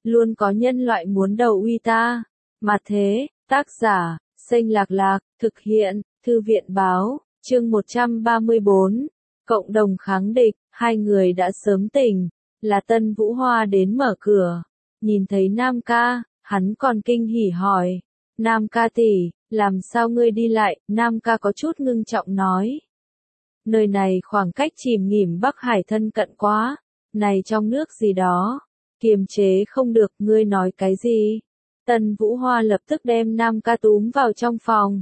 luôn có nhân loại muốn đầu uy ta. Mà thế, tác giả, Xanh Lạc Lạc, thực hiện, Thư viện Báo, chương 134, cộng đồng kháng địch, hai người đã sớm tỉnh, là Tân Vũ Hoa đến mở cửa, nhìn thấy Nam ca, hắn còn kinh hỉ hỏi, Nam ca tỷ, làm sao ngươi đi lại, Nam ca có chút ngưng trọng nói. Nơi này khoảng cách chìm nghỉm Bắc Hải thân cận quá, này trong nước gì đó, kiềm chế không được, ngươi nói cái gì? Tân Vũ Hoa lập tức đem Nam ca túm vào trong phòng.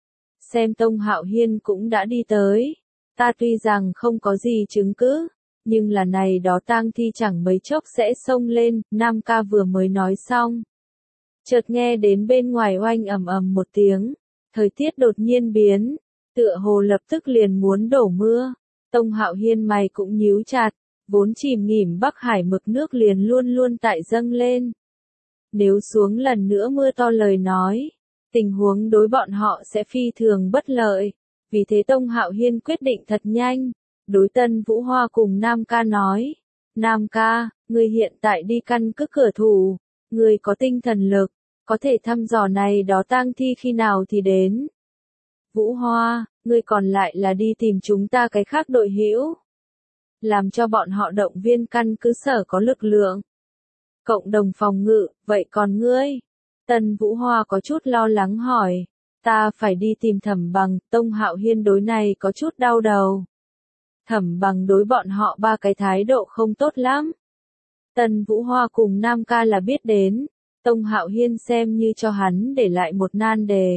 Xem Tông Hạo Hiên cũng đã đi tới, ta tuy rằng không có gì chứng cứ, nhưng là này đó tang thi chẳng mấy chốc sẽ xông lên, Nam ca vừa mới nói xong. Chợt nghe đến bên ngoài oanh ầm ầm một tiếng, thời tiết đột nhiên biến, tựa hồ lập tức liền muốn đổ mưa. Tông Hạo Hiên mày cũng nhíu chặt, vốn chìm nghỉm Bắc Hải mực nước liền luôn luôn tại dâng lên. Nếu xuống lần nữa mưa to lời nói, tình huống đối bọn họ sẽ phi thường bất lợi. Vì thế Tông Hạo Hiên quyết định thật nhanh, đối Tân Vũ Hoa cùng Nam ca nói, Nam ca, ngươi hiện tại đi căn cứ cửa thủ, ngươi có tinh thần lực, có thể thăm dò này đó tang thi khi nào thì đến. Vũ Hoa, ngươi còn lại là đi tìm chúng ta cái khác đội hữu, làm cho bọn họ động viên căn cứ sở có lực lượng. Cộng đồng phòng ngự, vậy còn ngươi? Tân Vũ Hoa có chút lo lắng hỏi, ta phải đi tìm Thẩm Bằng, Tông Hạo Hiên đối này có chút đau đầu. Thẩm Bằng đối bọn họ ba cái thái độ không tốt lắm. Tân Vũ Hoa cùng Nam ca là biết đến, Tông Hạo Hiên xem như cho hắn để lại một nan đề.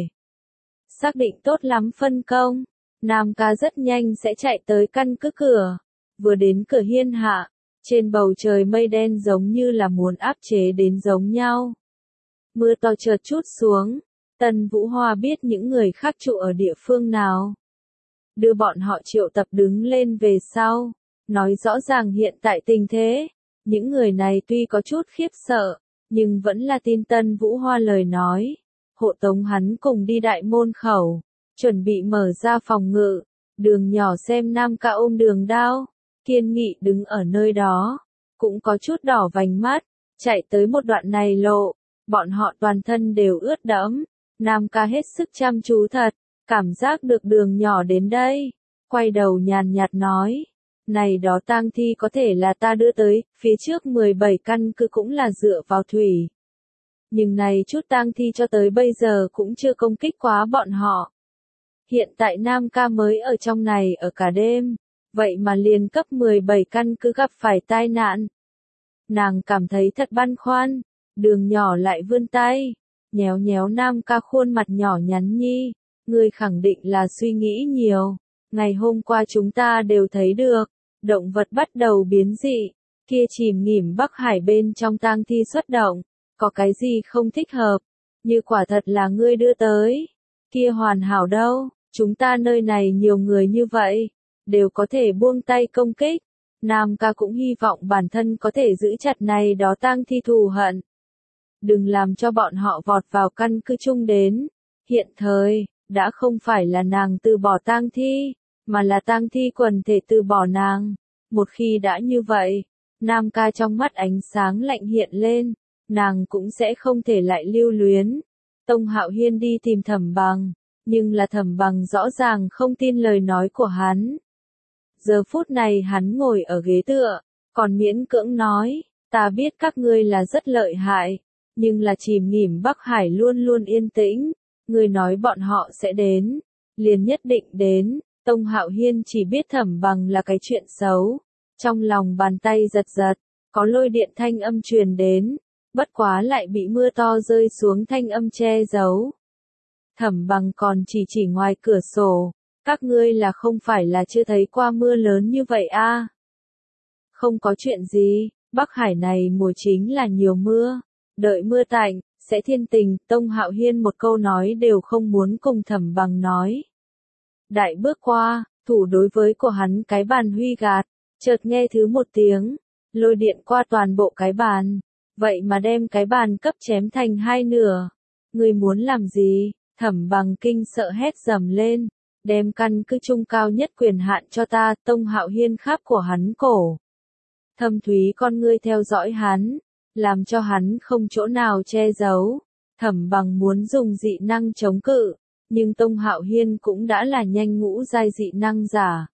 Xác định tốt lắm phân công, Nam ca rất nhanh sẽ chạy tới căn cứ cửa. Vừa đến cửa hiên hạ, trên bầu trời mây đen giống như là muốn áp chế đến giống nhau. Mưa to chợt chút xuống, Tân Vũ Hoa biết những người khác trụ ở địa phương nào. Đưa bọn họ triệu tập đứng lên về sau, nói rõ ràng hiện tại tình thế. Những người này tuy có chút khiếp sợ, nhưng vẫn là tin Tân Vũ Hoa lời nói. Hộ tống hắn cùng đi đại môn khẩu, chuẩn bị mở ra phòng ngự. Đường nhỏ xem Nam ca ôm đường đao, kiên nghị đứng ở nơi đó, cũng có chút đỏ vành mắt, chạy tới một đoạn này lộ, bọn họ toàn thân đều ướt đẫm. Nam ca hết sức chăm chú thật, cảm giác được đường nhỏ đến đây, quay đầu nhàn nhạt nói, này đó tang thi có thể là ta đưa tới, phía trước 17 căn cứ cũng là dựa vào thủy. Nhưng này chút tang thi cho tới bây giờ cũng chưa công kích quá bọn họ. Hiện tại Nam ca mới ở trong này ở cả đêm, vậy mà liền cấp 17 căn cứ gặp phải tai nạn. Nàng cảm thấy thật băn khoăn, đường nhỏ lại vươn tay, nhéo nhéo Nam ca khuôn mặt nhỏ nhắn nhi, ngươi khẳng định là suy nghĩ nhiều, ngày hôm qua chúng ta đều thấy được, động vật bắt đầu biến dị, kia chìm nghỉm Bắc Hải bên trong tang thi xuất động, có cái gì không thích hợp, như quả thật là ngươi đưa tới, kia hoàn hảo đâu, chúng ta nơi này nhiều người như vậy, đều có thể buông tay công kích. Nam ca cũng hy vọng bản thân có thể giữ chặt này đó tang thi thù hận. Đừng làm cho bọn họ vọt vào căn cứ chung đến. Hiện thời, đã không phải là nàng từ bỏ tang thi, mà là tang thi quần thể từ bỏ nàng. Một khi đã như vậy, Nam ca trong mắt ánh sáng lạnh hiện lên, nàng cũng sẽ không thể lại lưu luyến. Tông Hạo Hiên đi tìm Thẩm Bằng, nhưng là Thẩm Bằng rõ ràng không tin lời nói của hắn. Giờ phút này hắn ngồi ở ghế tựa, còn miễn cưỡng nói, ta biết các ngươi là rất lợi hại, nhưng là chìm nghỉm Bắc Hải luôn luôn yên tĩnh, ngươi nói bọn họ sẽ đến, liền nhất định đến. Tông Hạo Hiên chỉ biết Thẩm Bằng là cái chuyện xấu, trong lòng bàn tay giật giật, có lôi điện thanh âm truyền đến, bất quá lại bị mưa to rơi xuống thanh âm che giấu. Thẩm Bằng còn chỉ ngoài cửa sổ, các ngươi là không phải là chưa thấy qua mưa lớn như vậy a? Không có chuyện gì, Bắc Hải này mùa chính là nhiều mưa, đợi mưa tạnh, sẽ thiên tình. Tông Hạo Hiên một câu nói đều không muốn cùng Thẩm Bằng nói. Đại bước qua, thủ đối với của hắn cái bàn huy gạt, chợt nghe thứ một tiếng, lôi điện qua toàn bộ cái bàn, vậy mà đem cái bàn cấp chém thành hai nửa. Ngươi muốn làm gì? Thẩm Bằng kinh sợ hét dầm lên, đem căn cứ trung cao nhất quyền hạn cho ta. Tông Hạo Hiên kháp của hắn cổ. Thâm thúy con ngươi theo dõi hắn, làm cho hắn không chỗ nào che giấu. Thẩm Bằng muốn dùng dị năng chống cự, nhưng Tông Hạo Hiên cũng đã là nhanh ngũ giai dị năng giả.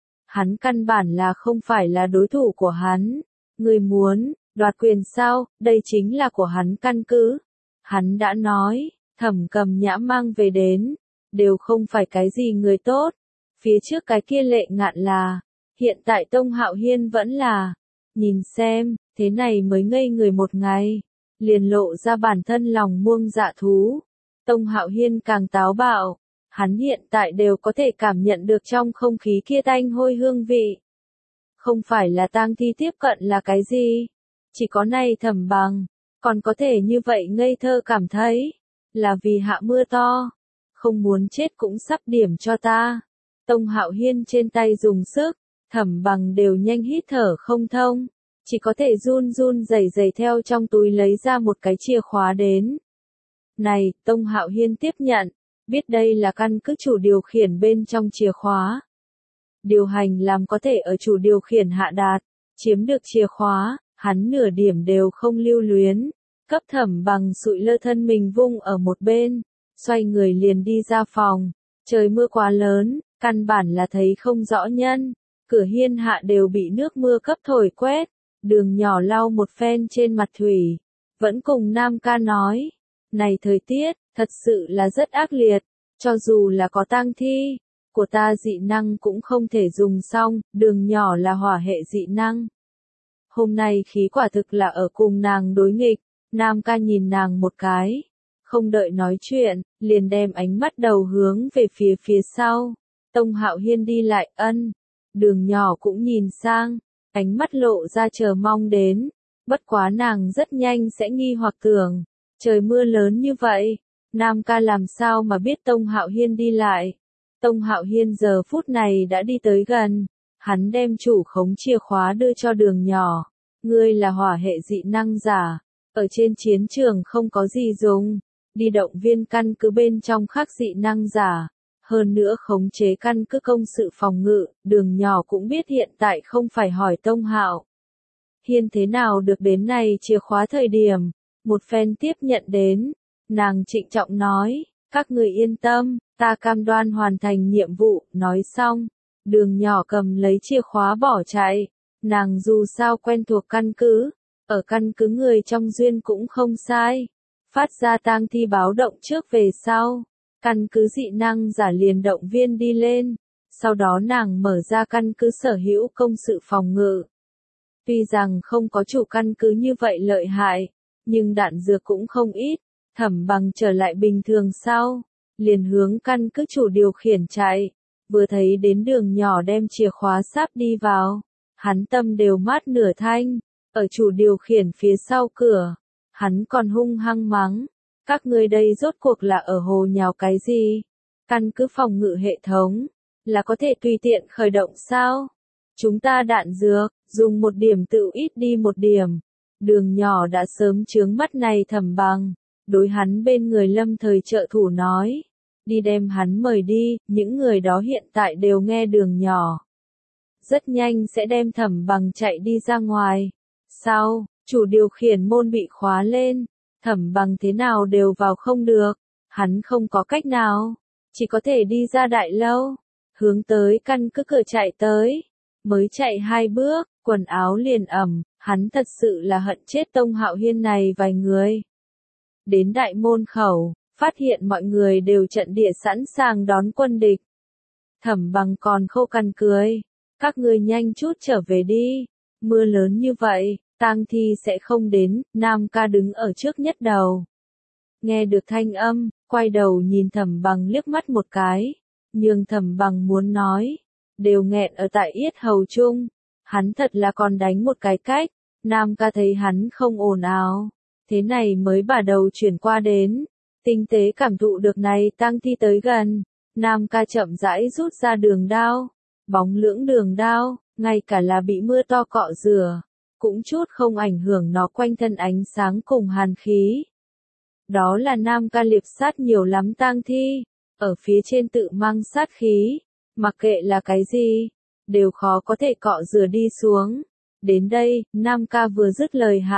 Hắn căn bản là không phải là đối thủ của hắn. Người muốn đoạt quyền sao, đây chính là của hắn căn cứ. Hắn đã nói, Thẩm Cầm Nhã mang về đến, đều không phải cái gì người tốt. Phía trước cái kia Lệ Ngạn là, hiện tại Tông Hạo Hiên vẫn là, nhìn xem, thế này mới ngây người một ngày, liền lộ ra bản thân lòng muông dạ thú. Tông Hạo Hiên càng táo bạo, hắn hiện tại đều có thể cảm nhận được trong không khí kia tanh hôi hương vị. Không phải là tang thi tiếp cận là cái gì, chỉ có này Thẩm Bằng, còn có thể như vậy ngây thơ cảm thấy, là vì hạ mưa to, không muốn chết cũng sắp điểm cho ta. Tông Hạo Hiên trên tay dùng sức, Thẩm Bằng đều nhanh hít thở không thông, chỉ có thể run run rẩy rẩy theo trong túi lấy ra một cái chìa khóa đến. Này, Tông Hạo Hiên tiếp nhận, biết đây là căn cứ chủ điều khiển bên trong chìa khóa. Điều hành làm có thể ở chủ điều khiển hạ đạt, chiếm được chìa khóa, hắn nửa điểm đều không lưu luyến, cấp Thẩm Bằng sụi lơ thân mình vung ở một bên, xoay người liền đi ra phòng. Trời mưa quá lớn, căn bản là thấy không rõ nhân, cửa hiên hạ đều bị nước mưa cấp thổi quét, Đường Nhỏ lau một phen trên mặt thủy, vẫn cùng Nam Ca nói, này thời tiết, thật sự là rất ác liệt, cho dù là có tang thi, của ta dị năng cũng không thể dùng xong, Đường Nhỏ là hỏa hệ dị năng. Hôm nay khí quả thực là ở cùng nàng đối nghịch, Nam Ca nhìn nàng một cái, không đợi nói chuyện, liền đem ánh mắt đầu hướng về phía sau. Tông Hạo Hiên đi lại ân, Đường Nhỏ cũng nhìn sang, ánh mắt lộ ra chờ mong đến, bất quá nàng rất nhanh sẽ nghi hoặc tưởng, trời mưa lớn như vậy, Nam Ca làm sao mà biết Tông Hạo Hiên đi lại. Tông Hạo Hiên giờ phút này đã đi tới gần, hắn đem chủ khống chìa khóa đưa cho Đường Nhỏ, ngươi là hỏa hệ dị năng giả, ở trên chiến trường không có gì dùng, đi động viên căn cứ bên trong khác dị năng giả. Hơn nữa khống chế căn cứ công sự phòng ngự, Đường Nhỏ cũng biết hiện tại không phải hỏi Tông Hạo Hiên thế nào được đến này chìa khóa thời điểm, một phen tiếp nhận đến, nàng trịnh trọng nói, các người yên tâm, ta cam đoan hoàn thành nhiệm vụ, nói xong, Đường Nhỏ cầm lấy chìa khóa bỏ chạy, nàng dù sao quen thuộc căn cứ, ở căn cứ người trong duyên cũng không sai, phát ra tang thi báo động trước về sau. Căn cứ dị năng giả liền động viên đi lên, sau đó nàng mở ra căn cứ sở hữu công sự phòng ngự. Tuy rằng không có chủ căn cứ như vậy lợi hại, nhưng đạn dược cũng không ít, Thẩm Bằng trở lại bình thường sau, liền hướng căn cứ chủ điều khiển chạy, vừa thấy đến Đường Nhỏ đem chìa khóa sáp đi vào, hắn tâm đều mát nửa thanh, ở chủ điều khiển phía sau cửa, hắn còn hung hăng mắng. Các ngươi đây rốt cuộc là ở hồ nhào cái gì? Căn cứ phòng ngự hệ thống, là có thể tùy tiện khởi động sao? Chúng ta đạn dược, dùng một điểm tự ít đi một điểm. Đường Nhỏ đã sớm chướng mắt này Thẩm Bằng, đối hắn bên người lâm thời trợ thủ nói. Đi đem hắn mời đi, những người đó hiện tại đều nghe Đường Nhỏ. Rất nhanh sẽ đem Thẩm Bằng chạy đi ra ngoài. Sau, chủ điều khiển môn bị khóa lên. Thẩm Bằng thế nào đều vào không được, hắn không có cách nào, chỉ có thể đi ra đại lâu, hướng tới căn cứ cửa chạy tới, mới chạy 2 bước, quần áo liền ẩm, hắn thật sự là hận chết Tông Hạo Hiên này vài người. Đến đại môn khẩu, phát hiện mọi người đều trận địa sẵn sàng đón quân địch. Thẩm Bằng còn khô cằn cười, các ngươi nhanh chút trở về đi, mưa lớn như vậy. Tang thi sẽ không đến, Nam Ca đứng ở trước nhất đầu. Nghe được thanh âm, quay đầu nhìn Thẩm Bằng liếc mắt một cái, nhưng Thẩm Bằng muốn nói, đều nghẹn ở tại yết hầu chung, hắn thật là còn đánh một cái cách, Nam Ca thấy hắn không ồn ào, thế này mới bà đầu chuyển qua đến, tinh tế cảm thụ được này tang thi tới gần, Nam Ca chậm rãi rút ra đường đao, bóng lưỡng đường đao, ngay cả là bị mưa to cọ rửa. Cũng chút không ảnh hưởng nó quanh thân ánh sáng cùng hàn khí. Đó là Nam Ca liệp sát nhiều lắm tang thi, ở phía trên tự mang sát khí, mặc kệ là cái gì, đều khó có thể cọ rửa đi xuống. Đến đây, Nam Ca vừa dứt lời hạ,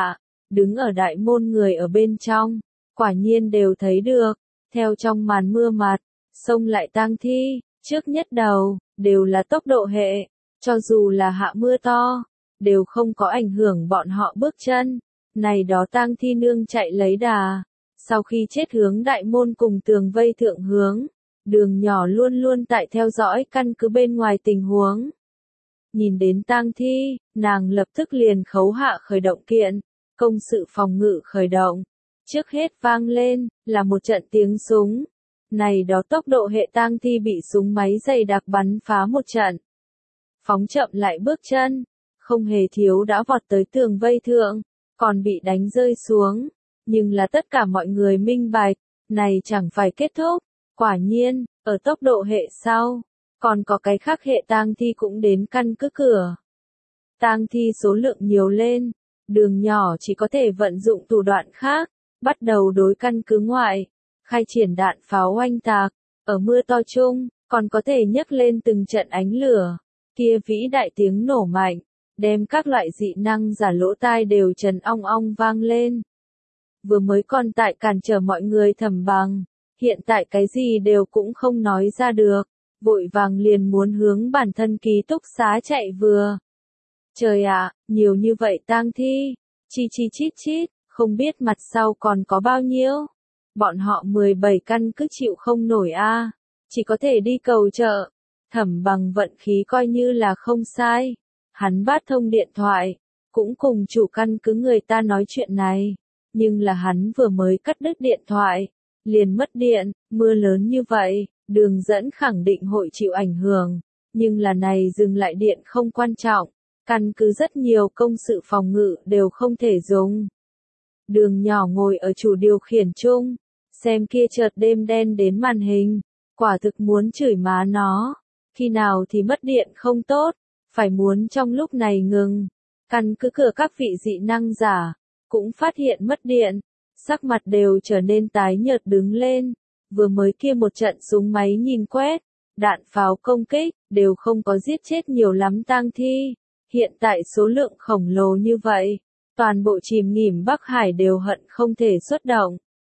đứng ở đại môn người ở bên trong, quả nhiên đều thấy được, theo trong màn mưa mặt, xông lại tang thi, trước nhất đầu, đều là tốc độ hệ, cho dù là hạ mưa to, đều không có ảnh hưởng bọn họ bước chân, này đó tang thi nương chạy lấy đà, sau khi chết hướng đại môn cùng tường vây thượng hướng, đường nhỏ luôn luôn tại theo dõi căn cứ bên ngoài tình huống. Nhìn đến tang thi, nàng lập tức liền khấu hạ khởi động kiện, công sự phòng ngự khởi động. Trước hết vang lên, là một trận tiếng súng. Này đó tốc độ hệ tang thi bị súng máy dày đặc bắn phá một trận. Phóng chậm lại bước chân, không hề thiếu đã vọt tới tường vây thượng, còn bị đánh rơi xuống. Nhưng là tất cả mọi người minh bạch, này chẳng phải kết thúc. Quả nhiên, ở tốc độ hệ sau, còn có cái khác hệ tang thi cũng đến căn cứ cửa. Tang thi số lượng nhiều lên, đường nhỏ chỉ có thể vận dụng thủ đoạn khác, bắt đầu đối căn cứ ngoại, khai triển đạn pháo oanh tạc, ở mưa to chung, còn có thể nhấc lên từng trận ánh lửa, kia vĩ đại tiếng nổ mạnh, đem các loại dị năng giả lỗ tai đều trần ong ong vang lên. Vừa mới còn tại cản trở mọi người Thẩm Bằng, hiện tại cái gì đều cũng không nói ra được, vội vàng liền muốn hướng bản thân ký túc xá chạy vừa. Trời ạ, nhiều như vậy tang thi, chi chi chít chít, không biết mặt sau còn có bao nhiêu. Bọn họ 17 căn cứ chịu không nổi a, chỉ có thể đi cầu trợ. Thẩm Bằng vận khí coi như là không sai. Hắn bắt thông điện thoại, cũng cùng chủ căn cứ người ta nói chuyện này. Nhưng là hắn vừa mới cắt đứt điện thoại, liền mất điện, mưa lớn như vậy, đường dẫn khẳng định hội chịu ảnh hưởng. Nhưng là này dừng lại điện không quan trọng, căn cứ rất nhiều công sự phòng ngự đều không thể dùng. Đường nhỏ ngồi ở chủ điều khiển chung, xem kia chợt đêm đen đến màn hình, quả thực muốn chửi má nó, khi nào thì mất điện không tốt, phải muốn trong lúc này ngừng. Căn cứ cửa các vị dị năng giả, cũng phát hiện mất điện, sắc mặt đều trở nên tái nhợt đứng lên, vừa mới kia một trận súng máy nhìn quét, đạn pháo công kích, đều không có giết chết nhiều lắm tang thi, hiện tại số lượng khổng lồ như vậy, toàn bộ chìm nghỉm Bắc Hải đều hận không thể xuất động.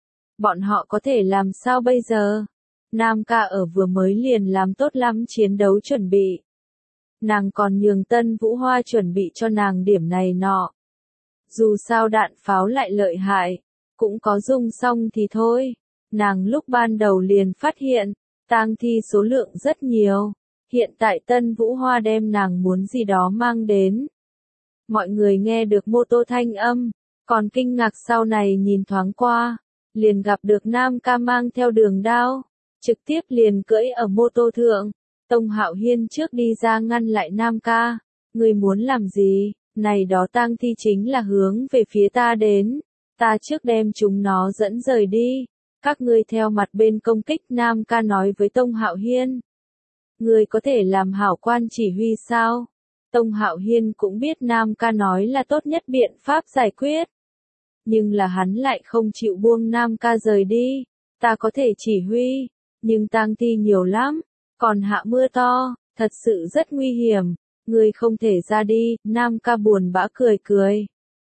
Bọn họ có thể làm sao bây giờ? Nam ca ở vừa mới liền làm tốt lắm chiến đấu chuẩn bị. Nàng còn nhường Tân Vũ Hoa chuẩn bị cho nàng điểm này nọ. Dù sao đạn pháo lại lợi hại, cũng có dùng xong thì thôi. Nàng lúc ban đầu liền phát hiện, tang thi số lượng rất nhiều. Hiện tại Tân Vũ Hoa đem nàng muốn gì đó mang đến. Mọi người nghe được mô tô thanh âm, còn kinh ngạc sau này nhìn thoáng qua, liền gặp được Nam ca mang theo đường đao, trực tiếp liền cưỡi ở mô tô thượng. Tông Hạo Hiên trước đi ra ngăn lại Nam ca, người muốn làm gì, này đó tang thi chính là hướng về phía ta đến, ta trước đem chúng nó dẫn rời đi, các ngươi theo mặt bên công kích. Nam ca nói với Tông Hạo Hiên, người có thể làm hảo quan chỉ huy sao? Tông Hạo Hiên cũng biết Nam ca nói là tốt nhất biện pháp giải quyết. Nhưng là hắn lại không chịu buông Nam ca rời đi. Ta có thể chỉ huy, nhưng tang thi nhiều lắm, còn hạ mưa to, thật sự rất nguy hiểm. Ngươi không thể ra đi, Nam ca buồn bã cười cười.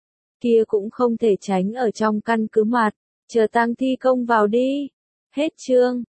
Kia cũng không thể tránh ở trong căn cứ mặt, chờ tang thi công vào đi. Hết chương.